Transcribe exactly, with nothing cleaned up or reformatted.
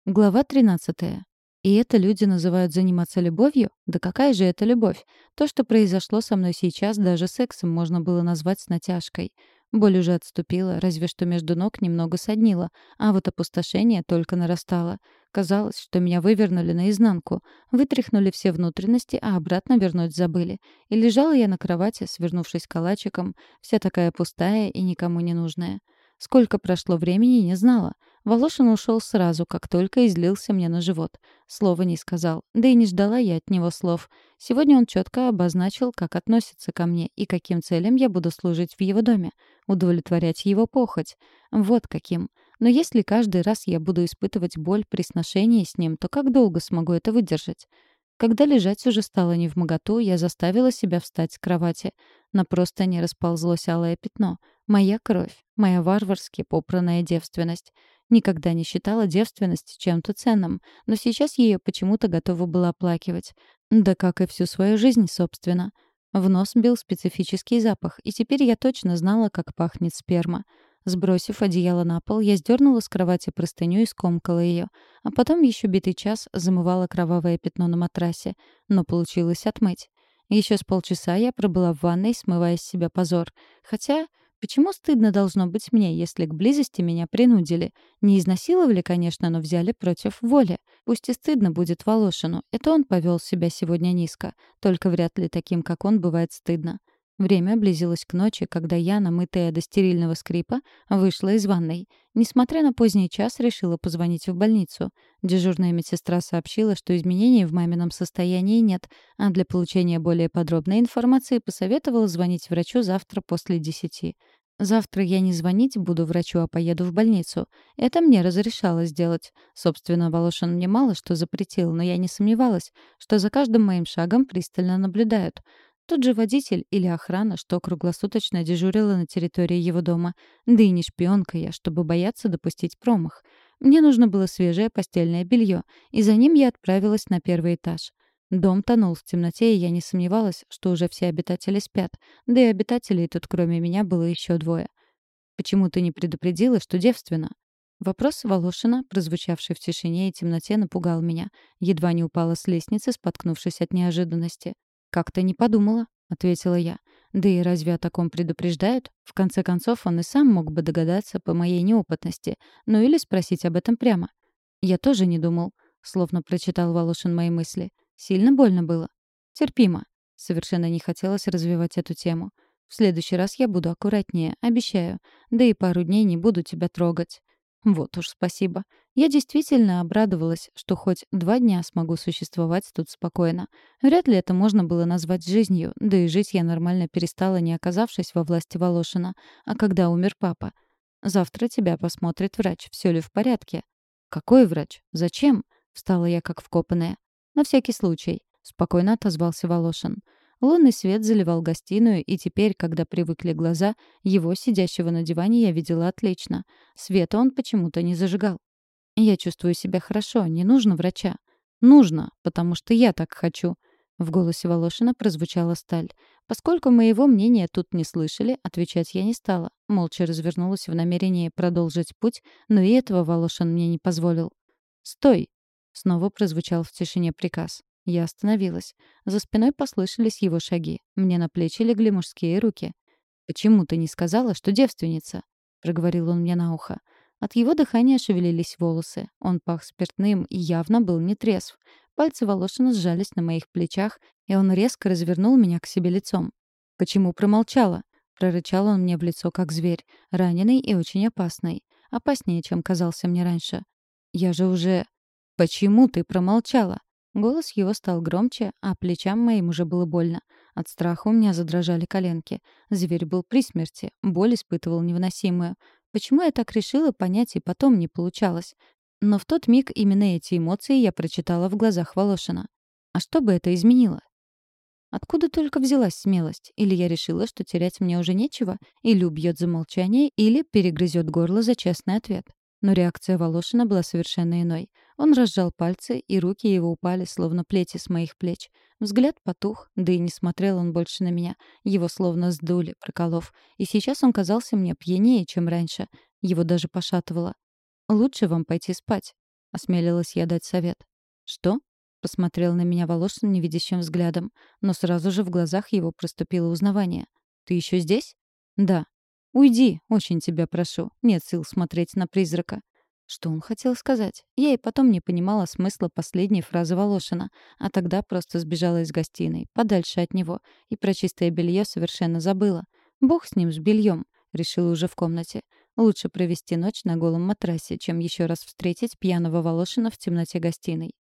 Глава тринадцатая. И это люди называют заниматься любовью? Да какая же это любовь? То, что произошло со мной сейчас, даже сексом можно было назвать с натяжкой. Боль уже отступила, разве что между ног немного соднило, а вот опустошение только нарастало. Казалось, что меня вывернули наизнанку, вытряхнули все внутренности, а обратно вернуть забыли. И лежала я на кровати, свернувшись калачиком, вся такая пустая и никому не нужная. Сколько прошло времени, не знала. Волошин ушел сразу, как только излился мне на живот. Слова не сказал, да и не ждала я от него слов. Сегодня он четко обозначил, как относится ко мне и каким целям я буду служить в его доме. Удовлетворять его похоть. Вот каким. Но если каждый раз я буду испытывать боль при сношении с ним, то как долго смогу это выдержать? Когда лежать уже стало невмоготу, я заставила себя встать с кровати. На простыне расползлось алое пятно. Моя кровь, моя варварски попранная девственность. Никогда не считала девственность чем-то ценным, но сейчас ее почему-то готова была оплакивать. Да как и всю свою жизнь, собственно. В нос бил специфический запах, и теперь я точно знала, как пахнет сперма. Сбросив одеяло на пол, я сдернула с кровати простыню и скомкала ее, а потом еще битый час замывала кровавое пятно на матрасе, но получилось отмыть. Еще с полчаса я пробыла в ванной, смывая с себя позор. Хотя, почему стыдно должно быть мне, если к близости меня принудили? Не изнасиловали, конечно, но взяли против воли. Пусть и стыдно будет Волошину, это он повел себя сегодня низко, только вряд ли таким, как он, бывает стыдно. Время близилось к ночи, когда я, намытая до стерильного скрипа, вышла из ванной. Несмотря на поздний час, решила позвонить в больницу. Дежурная медсестра сообщила, что изменений в мамином состоянии нет, а для получения более подробной информации посоветовала звонить врачу завтра после десяти. Завтра я не звонить буду врачу, а поеду в больницу. Это мне разрешало сделать. Собственно, Волошин мне мало что запретил, но я не сомневалась, что за каждым моим шагом пристально наблюдают. Тот же водитель или охрана, что круглосуточно дежурила на территории его дома. Да и не шпионка я, чтобы бояться допустить промах. Мне нужно было свежее постельное белье, и за ним я отправилась на первый этаж. Дом тонул в темноте, и я не сомневалась, что уже все обитатели спят. Да и обитателей тут кроме меня было еще двое. «Почему ты не предупредила, что девственна?» Вопрос Волошина, прозвучавший в тишине и темноте, напугал меня. Едва не упала с лестницы, споткнувшись от неожиданности. «Как-то не подумала», — ответила я. «Да и разве о таком предупреждают? В конце концов, он и сам мог бы догадаться по моей неопытности. Ну или спросить об этом прямо». «Я тоже не думал», — словно прочитал Волошин мои мысли. «Сильно больно было?» «Терпимо». Совершенно не хотелось развивать эту тему. «В следующий раз я буду аккуратнее, обещаю. Да и пару дней не буду тебя трогать». Вот уж спасибо. Я действительно обрадовалась, что хоть два дня смогу существовать тут спокойно. Вряд ли это можно было назвать жизнью, да и жить я нормально перестала, не оказавшись во власти Волошина. А когда умер папа? Завтра тебя посмотрит врач, все ли в порядке. Какой врач? Зачем? Встала я как вкопанная. На всякий случай. Спокойно отозвался Волошин. Лунный свет заливал гостиную, и теперь, когда привыкли глаза, его, сидящего на диване, я видела отлично. Света он почему-то не зажигал. «Я чувствую себя хорошо, не нужно врача». «Нужно, потому что я так хочу». В голосе Волошина прозвучала сталь. Поскольку моего мнения тут не слышали, отвечать я не стала. Молча развернулась в намерении продолжить путь, но и этого Волошин мне не позволил. «Стой!» — снова прозвучал в тишине приказ. Я остановилась. За спиной послышались его шаги. Мне на плечи легли мужские руки. «Почему ты не сказала, что девственница?» — проговорил он мне на ухо. От его дыхания шевелились волосы. Он пах спиртным и явно был не трезв. Пальцы Волошина сжались на моих плечах, и он резко развернул меня к себе лицом. «Почему промолчала?» — прорычал он мне в лицо, как зверь, раненый и очень опасный. Опаснее, чем казался мне раньше. «Я же уже...» «Почему ты промолчала?» Голос его стал громче, а плечам моим уже было больно. От страха у меня задрожали коленки. Зверь был при смерти, боль испытывал невыносимую. Почему я так решила, понять и потом не получалось. Но в тот миг именно эти эмоции я прочитала в глазах Волошина. А что бы это изменило? Откуда только взялась смелость? Или я решила, что терять мне уже нечего? Или убьет за молчание, или перегрызет горло за честный ответ. Но реакция Волошина была совершенно иной. Он разжал пальцы, и руки его упали, словно плети с моих плеч. Взгляд потух, да и не смотрел он больше на меня. Его словно сдули, проколов. И сейчас он казался мне пьянее, чем раньше. Его даже пошатывало. «Лучше вам пойти спать», — осмелилась я дать совет. «Что?» — посмотрел на меня Волошин невидящим взглядом, но сразу же в глазах его проступило узнавание. «Ты еще здесь?» «Да». «Уйди, очень тебя прошу. Нет сил смотреть на призрака». Что он хотел сказать? Я и потом не понимала смысла последней фразы Волошина, а тогда просто сбежала из гостиной, подальше от него, и про чистое белье совершенно забыла. Бог с ним, с бельем, решила уже в комнате. Лучше провести ночь на голом матрасе, чем еще раз встретить пьяного Волошина в темноте гостиной.